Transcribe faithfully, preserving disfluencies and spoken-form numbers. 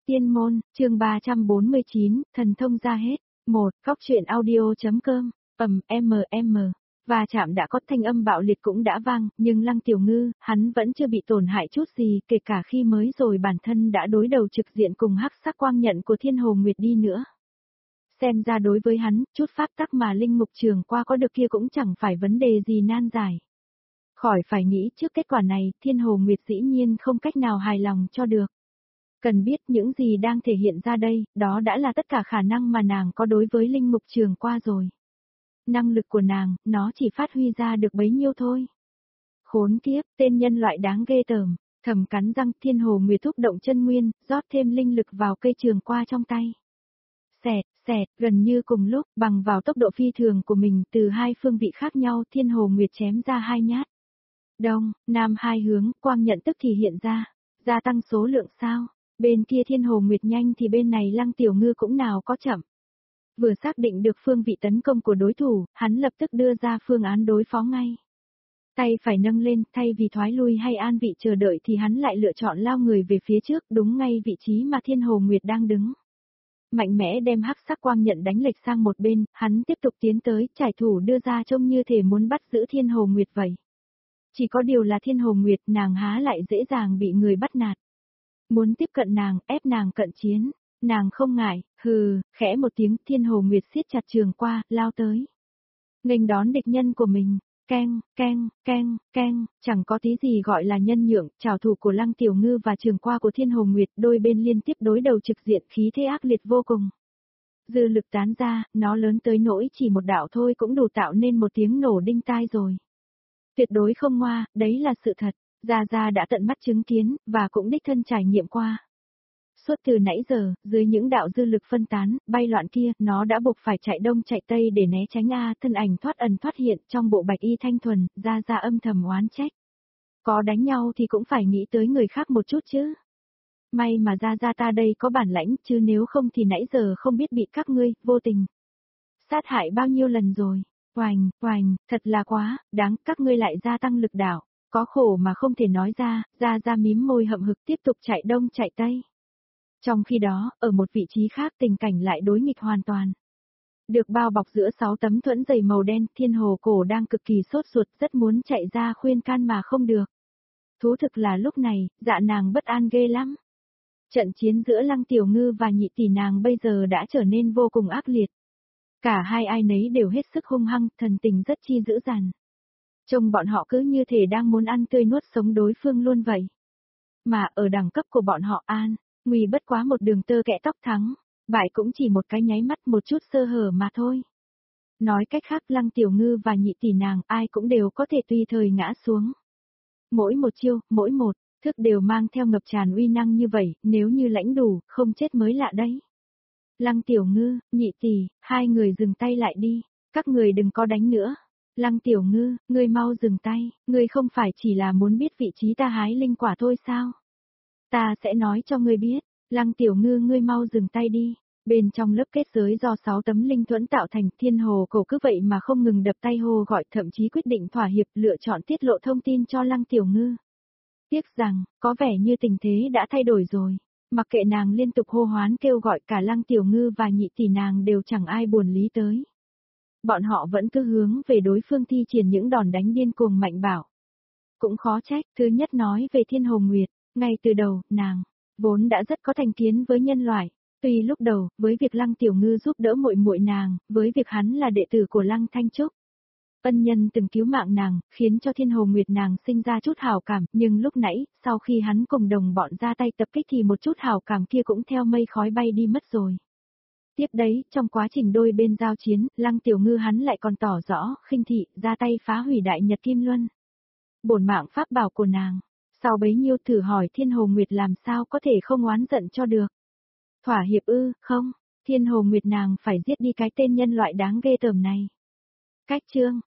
Tiên môn, chương ba trăm bốn mươi chín, thần thông ra hết. một. Góc truyện audio.com, ầm mm, và chạm đã có thanh âm bạo liệt cũng đã vang, nhưng Lăng Tiểu Ngư, hắn vẫn chưa bị tổn hại chút gì, kể cả khi mới rồi bản thân đã đối đầu trực diện cùng hắc sắc quang nhận của Thiên Hồ Nguyệt đi nữa. Xem ra đối với hắn, chút pháp tắc mà Linh Mục Trường qua có được kia cũng chẳng phải vấn đề gì nan giải. Khỏi phải nghĩ trước kết quả này, Thiên Hồ Nguyệt dĩ nhiên không cách nào hài lòng cho được. Cần biết những gì đang thể hiện ra đây, đó đã là tất cả khả năng mà nàng có đối với Linh Mục Trường qua rồi. Năng lực của nàng, nó chỉ phát huy ra được bấy nhiêu thôi. Khốn kiếp, tên nhân loại đáng ghê tởm, thầm cắn răng. Thiên Hồ Nguyệt thúc động chân nguyên, rót thêm linh lực vào cây trường qua trong tay. Xẹt, xẹt, gần như cùng lúc, bằng vào tốc độ phi thường của mình từ hai phương vị khác nhau, Thiên Hồ Nguyệt chém ra hai nhát. Đông, nam hai hướng, quang nhận tức thì hiện ra, gia tăng số lượng sao. Bên kia Thiên Hồ Nguyệt nhanh thì bên này Lăng Tiểu Ngư cũng nào có chậm. Vừa xác định được phương vị tấn công của đối thủ, hắn lập tức đưa ra phương án đối phó ngay. Tay phải nâng lên, thay vì thoái lui hay an vị chờ đợi thì hắn lại lựa chọn lao người về phía trước, đúng ngay vị trí mà Thiên Hồ Nguyệt đang đứng. Mạnh mẽ đem hắc sắc quang nhận đánh lệch sang một bên, hắn tiếp tục tiến tới, trải thủ đưa ra trông như thể muốn bắt giữ Thiên Hồ Nguyệt vậy. Chỉ có điều là Thiên Hồ Nguyệt, nàng há lại dễ dàng bị người bắt nạt. Muốn tiếp cận nàng, ép nàng cận chiến, nàng không ngại, hừ, khẽ một tiếng. Thiên Hồ Nguyệt siết chặt trường qua, lao tới. Nghênh đón địch nhân của mình, keng, keng, keng, keng, chẳng có tí gì gọi là nhân nhượng. Trảo thủ của Lăng Tiểu Ngư và trường qua của Thiên Hồ Nguyệt, đôi bên liên tiếp đối đầu trực diện, khí thế ác liệt vô cùng. Dư lực tán ra, nó lớn tới nỗi chỉ một đạo thôi cũng đủ tạo nên một tiếng nổ đinh tai rồi. Tuyệt đối không ngoa, đấy là sự thật. Gia Gia đã tận mắt chứng kiến, và cũng đích thân trải nghiệm qua. Suốt từ nãy giờ, dưới những đạo dư lực phân tán, bay loạn kia, nó đã buộc phải chạy đông chạy tây để né tránh A. Thân ảnh thoát ẩn thoát hiện trong bộ bạch y thanh thuần, Gia Gia âm thầm oán trách. Có đánh nhau thì cũng phải nghĩ tới người khác một chút chứ. May mà Gia Gia ta đây có bản lãnh, chứ nếu không thì nãy giờ không biết bị các ngươi, vô tình sát hại bao nhiêu lần rồi. Oành, oành, thật là quá, đáng, các ngươi lại gia tăng lực đạo. Có khổ mà không thể nói ra, Gia Gia mím môi hậm hực tiếp tục chạy đông chạy tây. Trong khi đó, ở một vị trí khác tình cảnh lại đối nghịch hoàn toàn. Được bao bọc giữa sáu tấm thuẫn dày màu đen, Thiên Hồ cổ đang cực kỳ sốt ruột, rất muốn chạy ra khuyên can mà không được. Thú thực là lúc này, dạ nàng bất an ghê lắm. Trận chiến giữa Lăng Tiểu Ngư và nhị tỷ nàng bây giờ đã trở nên vô cùng ác liệt. Cả hai ai nấy đều hết sức hung hăng, thần tình rất chi dữ dằn. Trông bọn họ cứ như thể đang muốn ăn tươi nuốt sống đối phương luôn vậy. Mà ở đẳng cấp của bọn họ An, Nguy bất quá một đường tơ kẽ tóc thắng, bại cũng chỉ một cái nháy mắt một chút sơ hở mà thôi. Nói cách khác Lăng Tiểu Ngư và nhị tỷ nàng ai cũng đều có thể tùy thời ngã xuống. Mỗi một chiêu, mỗi một thức đều mang theo ngập tràn uy năng như vậy, nếu như lãnh đủ, không chết mới lạ đấy. Lăng Tiểu Ngư, nhị tỷ, hai người dừng tay lại đi, các người đừng có đánh nữa. Lăng Tiểu Ngư, ngươi mau dừng tay, ngươi không phải chỉ là muốn biết vị trí ta hái linh quả thôi sao? Ta sẽ nói cho ngươi biết, Lăng Tiểu Ngư ngươi mau dừng tay đi. Bên trong lớp kết giới do sáu tấm linh thuẫn tạo thành, Thiên Hồ cổ cứ vậy mà không ngừng đập tay hô gọi, thậm chí quyết định thỏa hiệp lựa chọn tiết lộ thông tin cho Lăng Tiểu Ngư. Tiếc rằng, có vẻ như tình thế đã thay đổi rồi. Mặc kệ nàng liên tục hô hoán kêu gọi, cả Lăng Tiểu Ngư và nhị tỷ nàng đều chẳng ai buồn lý tới. Bọn họ vẫn cứ hướng về đối phương thi triển những đòn đánh điên cuồng mạnh bạo. Cũng khó trách, thứ nhất nói về Thiên Hồ Nguyệt, ngay từ đầu, nàng vốn đã rất có thành kiến với nhân loại. Tuy lúc đầu, với việc Lăng Tiểu Ngư giúp đỡ muội muội nàng, với việc hắn là đệ tử của Lăng Thanh Trúc, ân nhân từng cứu mạng nàng, khiến cho Thiên Hồ Nguyệt nàng sinh ra chút hảo cảm, nhưng lúc nãy, sau khi hắn cùng đồng bọn ra tay tập kích thì một chút hảo cảm kia cũng theo mây khói bay đi mất rồi. Tiếp đấy, trong quá trình đôi bên giao chiến, Lăng Tiểu Ngư hắn lại còn tỏ rõ, khinh thị, ra tay phá hủy Đại Nhật Kim Luân. Bổn mạng pháp bảo của nàng, sau bấy nhiêu thử hỏi Thiên Hồ Nguyệt làm sao có thể không oán giận cho được. Thỏa hiệp ư, không, Thiên Hồ Nguyệt nàng phải giết đi cái tên nhân loại đáng ghê tởm này. Cách chương,